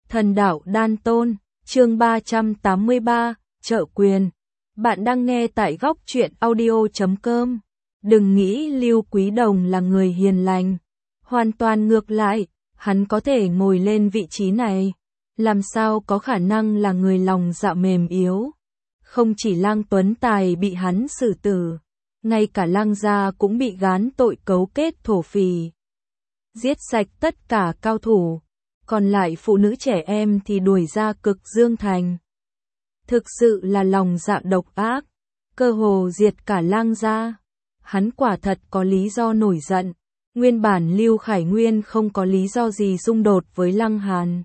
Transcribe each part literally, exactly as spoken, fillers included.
Thần đạo đan tôn, chương ba trăm tám mươi ba, trợ quyền. Bạn đang nghe tại góc truyện audio chấm com. Đừng nghĩ Lưu Quý Đồng là người hiền lành. Hoàn toàn ngược lại, hắn có thể ngồi lên vị trí này. Làm sao có khả năng là người lòng dạ mềm yếu. Không chỉ Lang Tuấn Tài bị hắn xử tử, ngay cả Lang gia cũng bị gán tội cấu kết thổ phỉ. Giết sạch tất cả cao thủ, còn lại phụ nữ trẻ em thì đuổi ra Cực Dương Thành. Thực sự là lòng dạ độc ác, cơ hồ diệt cả Lang gia. Hắn quả thật có lý do nổi giận. Nguyên bản Lưu Khải Nguyên không có lý do gì xung đột với Lăng Hàn.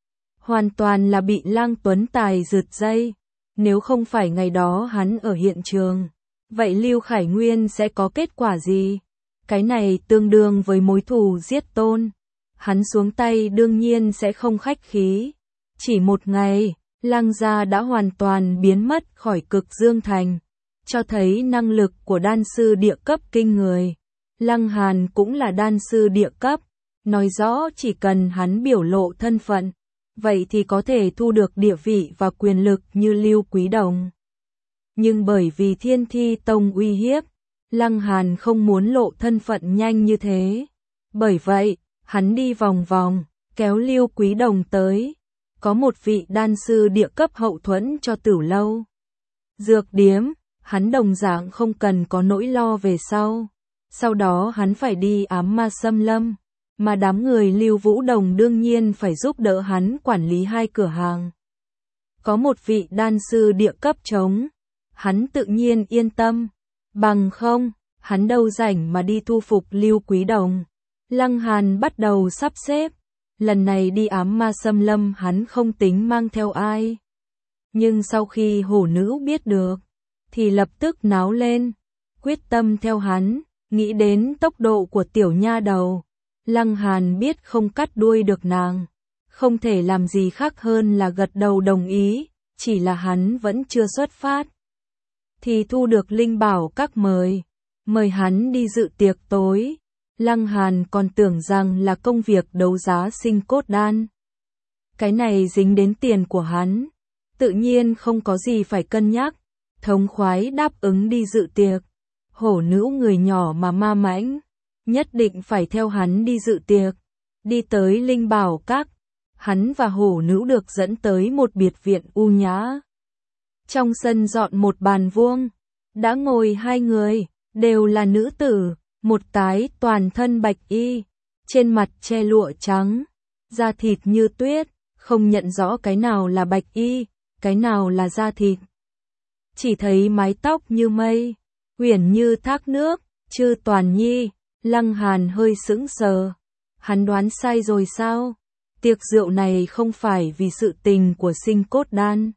Hoàn toàn là bị Lang Tuấn Tài rượt dây. Nếu không phải ngày đó hắn ở hiện trường, vậy Lưu Khải Nguyên sẽ có kết quả gì? Cái này tương đương với mối thù giết tôn. Hắn xuống tay đương nhiên sẽ không khách khí. Chỉ một ngày, Lăng gia đã hoàn toàn biến mất khỏi Cực Dương Thành, cho thấy năng lực của đan sư địa cấp kinh người. Lăng Hàn cũng là đan sư địa cấp, nói rõ chỉ cần hắn biểu lộ thân phận, vậy thì có thể thu được địa vị và quyền lực như Lưu Quý Đồng. Nhưng bởi vì Thiên Thi Tông uy hiếp, Lăng Hàn không muốn lộ thân phận nhanh như thế. Bởi vậy, hắn đi vòng vòng, kéo Lưu Quý Đồng tới. Có một vị đan sư địa cấp hậu thuẫn cho Tử Lâu. Dược điếm, hắn đồng dạng không cần có nỗi lo về sau. Sau đó hắn phải đi ám ma xâm lâm, mà đám người Lưu Vũ Đồng đương nhiên phải giúp đỡ hắn quản lý hai cửa hàng. Có một vị đan sư địa cấp chống, hắn tự nhiên yên tâm. Bằng không, hắn đâu rảnh mà đi thu phục Lưu Quý Đồng. Lăng Hàn bắt đầu sắp xếp. Lần này đi ám ma xâm lâm hắn không tính mang theo ai. Nhưng sau khi hổ nữ biết được, thì lập tức náo lên. Quyết tâm theo hắn, nghĩ đến tốc độ của tiểu nha đầu. Lăng Hàn biết không cắt đuôi được nàng. Không thể làm gì khác hơn là gật đầu đồng ý. Chỉ là hắn vẫn chưa xuất phát. Thì thu được linh bảo các mời. Mời hắn đi dự tiệc tối. Lăng Hàn còn tưởng rằng là công việc đấu giá sinh cốt đan. Cái này dính đến tiền của hắn. Tự nhiên không có gì phải cân nhắc. Thống khoái đáp ứng đi dự tiệc. Hổ nữ người nhỏ mà ma mãnh, nhất định phải theo hắn đi dự tiệc. Đi tới linh bảo các, hắn và hổ nữ được dẫn tới một biệt viện u nhã. Trong sân dọn một bàn vuông, đã ngồi hai người, đều là nữ tử. Một tái toàn thân bạch y, trên mặt che lụa trắng, da thịt như tuyết, không nhận rõ cái nào là bạch y, cái nào là da thịt. Chỉ thấy mái tóc như mây, uyển như thác nước, Chư Toàn Nhi. Lăng Hàn hơi sững sờ. Hắn đoán sai rồi sao? Tiệc rượu này không phải vì sự tình của sinh cốt đan.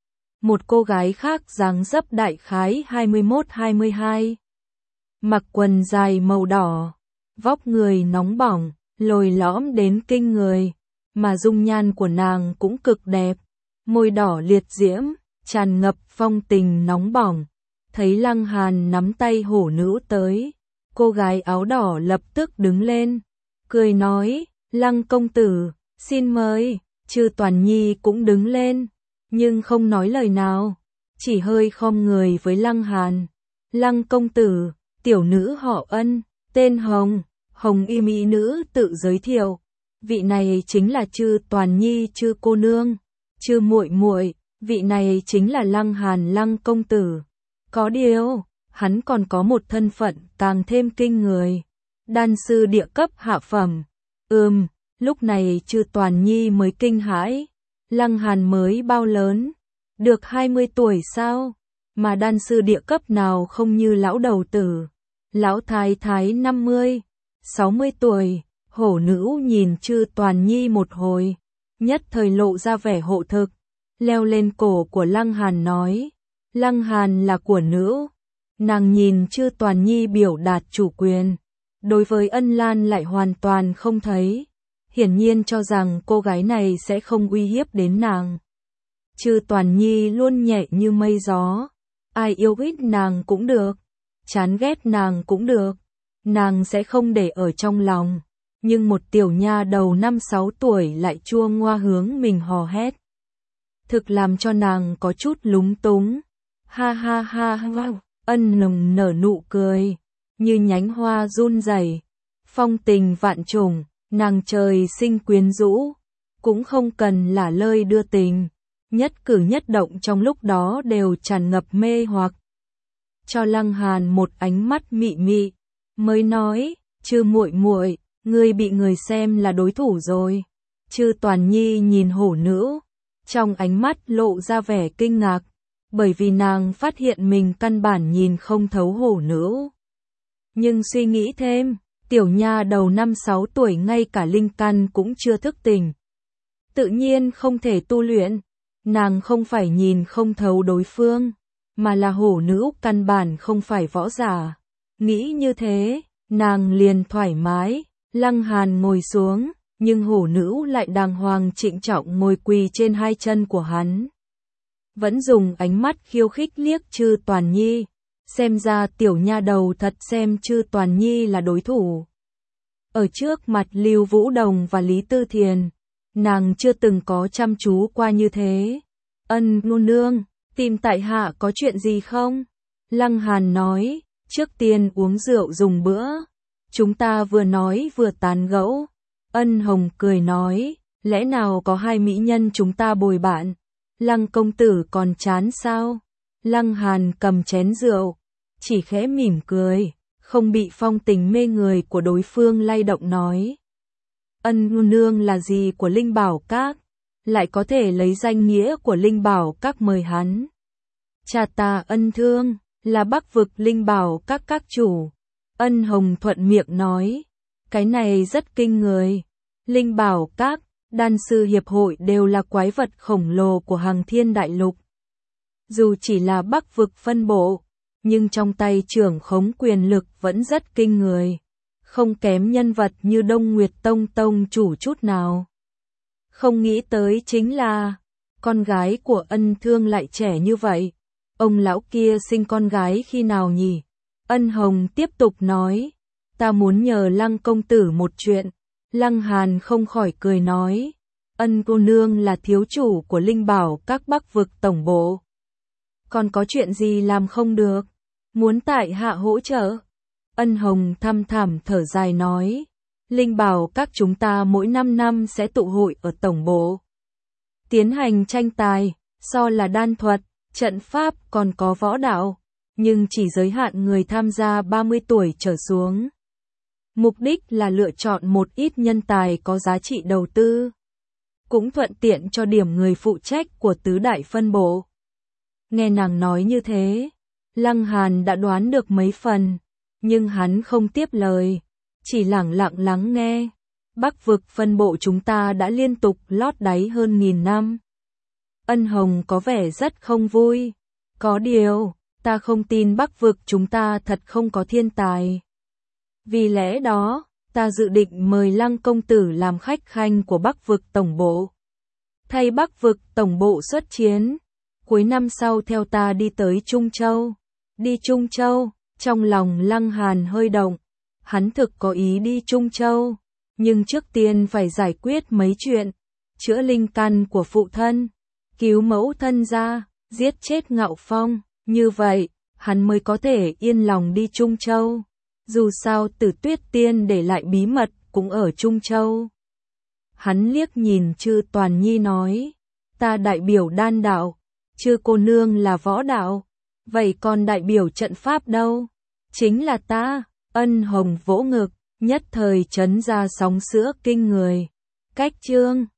Một cô gái khác dáng dấp đại khái hai mươi mốt hai mươi hai. Mặc quần dài màu đỏ, vóc người nóng bỏng, lồi lõm đến kinh người, mà dung nhan của nàng cũng cực đẹp, môi đỏ liệt diễm, tràn ngập phong tình nóng bỏng. Thấy Lăng Hàn nắm tay hổ nữ tới, cô gái áo đỏ lập tức đứng lên, cười nói, Lăng công tử, xin mời. Chư Toàn Nhi cũng đứng lên, nhưng không nói lời nào, chỉ hơi khom người với Lăng Hàn. Lăng công tử, tiểu nữ họ Ân, tên Hồng, Hồng y mỹ nữ tự giới thiệu. Vị này chính là Chư Toàn Nhi Chư cô nương, Chư muội muội, vị này chính là Lăng Hàn Lăng công tử. Có điều, hắn còn có một thân phận càng thêm kinh người. Đan sư địa cấp hạ phẩm. Ừm, lúc này Chư Toàn Nhi mới kinh hãi. Lăng Hàn mới bao lớn? Được hai mươi tuổi sao? Mà đan sư địa cấp nào không như lão đầu tử. Lão thái thái năm mươi, sáu mươi tuổi. Hổ nữ nhìn Chư Toàn Nhi một hồi, nhất thời lộ ra vẻ hộ thực, leo lên cổ của Lăng Hàn nói, Lăng Hàn là của nữ. Nàng nhìn Chư Toàn Nhi biểu đạt chủ quyền, đối với Ân Lan lại hoàn toàn không thấy, hiển nhiên cho rằng cô gái này sẽ không uy hiếp đến nàng. Chư Toàn Nhi luôn nhẹ như mây gió, ai yêu thích nàng cũng được, chán ghét nàng cũng được, nàng sẽ không để ở trong lòng. nhưng một tiểu nha đầu năm sáu tuổi lại chua ngoa hướng mình hò hét. Thực làm cho nàng có chút lúng túng. Ha ha ha ha, Ân Hồng nở nụ cười, như nhánh hoa run rẩy, phong tình vạn trùng, nàng trời sinh quyến rũ, cũng không cần lả lơi đưa tình, nhất cử nhất động trong lúc đó đều tràn ngập mê hoặc. Cho Lăng Hàn một ánh mắt mị mị, mới nói, Chư muội muội, ngươi bị người xem là đối thủ rồi. Chư Toàn Nhi nhìn hổ nữ, trong ánh mắt lộ ra vẻ kinh ngạc, bởi vì nàng phát hiện mình căn bản nhìn không thấu hổ nữ. Nhưng suy nghĩ thêm, tiểu nha đầu năm sáu tuổi ngay cả linh căn cũng chưa thức tỉnh, tự nhiên không thể tu luyện, nàng không phải nhìn không thấu đối phương, mà là hổ nữ căn bản không phải võ giả. Nghĩ như thế, nàng liền thoải mái. Lăng Hàn ngồi xuống, nhưng hổ nữ lại đàng hoàng trịnh trọng ngồi quỳ trên hai chân của hắn. Vẫn dùng ánh mắt khiêu khích liếc Chư Toàn Nhi, xem ra tiểu nha đầu thật xem Chư Toàn Nhi là đối thủ. Ở trước mặt Lưu Vũ Đồng và Lý Tư Thiền, nàng chưa từng có chăm chú qua như thế. Ân Nô Nương, tìm tại hạ có chuyện gì không? Lăng Hàn nói, trước tiên uống rượu dùng bữa. Chúng ta vừa nói vừa tán gẫu. Ân Hồng cười nói, lẽ nào có hai mỹ nhân chúng ta bồi bạn? Lăng công tử còn chán sao? Lăng Hàn cầm chén rượu, chỉ khẽ mỉm cười, không bị phong tình mê người của đối phương lay động nói. Ân Nô Nương là gì của Linh Bảo Các, lại có thể lấy danh nghĩa của Linh Bảo Các mời hắn? Cha ta Ân Thương, là Bắc vực Linh Bảo Các các chủ. Ân Hồng thuận miệng nói, cái này rất kinh người. Linh Bảo Các, Đan sư hiệp hội đều là quái vật khổng lồ của Hằng Thiên Đại Lục. Dù chỉ là Bắc vực phân bộ, nhưng trong tay trưởng khống quyền lực vẫn rất kinh người, không kém nhân vật như Đông Nguyệt Tông tông chủ chút nào. Không nghĩ tới chính là, con gái của Ân Thương lại trẻ như vậy. Ông lão kia sinh con gái khi nào nhỉ? Ân Hồng tiếp tục nói, ta muốn nhờ Lăng công tử một chuyện. Lăng Hàn không khỏi cười nói, Ân cô nương là thiếu chủ của Linh Bảo Các Bắc vực tổng bộ. Còn có chuyện gì làm không được? Muốn tại hạ hỗ trợ? Ân Hồng thăm thẳm thở dài nói, Linh Bảo Các chúng ta mỗi năm năm sẽ tụ hội ở tổng bộ, tiến hành tranh tài, so là đan thuật, trận pháp còn có võ đạo, nhưng chỉ giới hạn người tham gia ba mươi tuổi trở xuống. Mục đích là lựa chọn một ít nhân tài có giá trị đầu tư, cũng thuận tiện cho điểm người phụ trách của tứ đại phân bộ. Nghe nàng nói như thế, Lăng Hàn đã đoán được mấy phần, nhưng hắn không tiếp lời, chỉ lẳng lặng lắng nghe. Bắc vực phân bộ chúng ta đã liên tục lót đáy hơn nghìn năm. Ân Hồng có vẻ rất không vui. Có điều, ta không tin Bắc vực chúng ta thật không có thiên tài. Vì lẽ đó, ta dự định mời Lăng công tử làm khách khanh của Bắc vực tổng bộ. Thay Bắc vực tổng bộ xuất chiến, cuối năm sau theo ta đi tới Trung Châu. Đi Trung Châu, trong lòng Lăng Hàn hơi động. Hắn thực có ý đi Trung Châu, nhưng trước tiên phải giải quyết mấy chuyện. Chữa linh căn của phụ thân, cứu mẫu thân ra, giết chết Ngạo Phong. Như vậy, hắn mới có thể yên lòng đi Trung Châu. Dù sao Tử Tuyết Tiên để lại bí mật cũng ở Trung Châu. Hắn liếc nhìn Chư Toàn Nhi nói, ta đại biểu đan đạo, Chư cô nương là võ đạo, vậy còn đại biểu trận pháp đâu? Chính là ta. Ân Hồng vỗ ngực, nhất thời chấn ra sóng sữa kinh người. Cách chương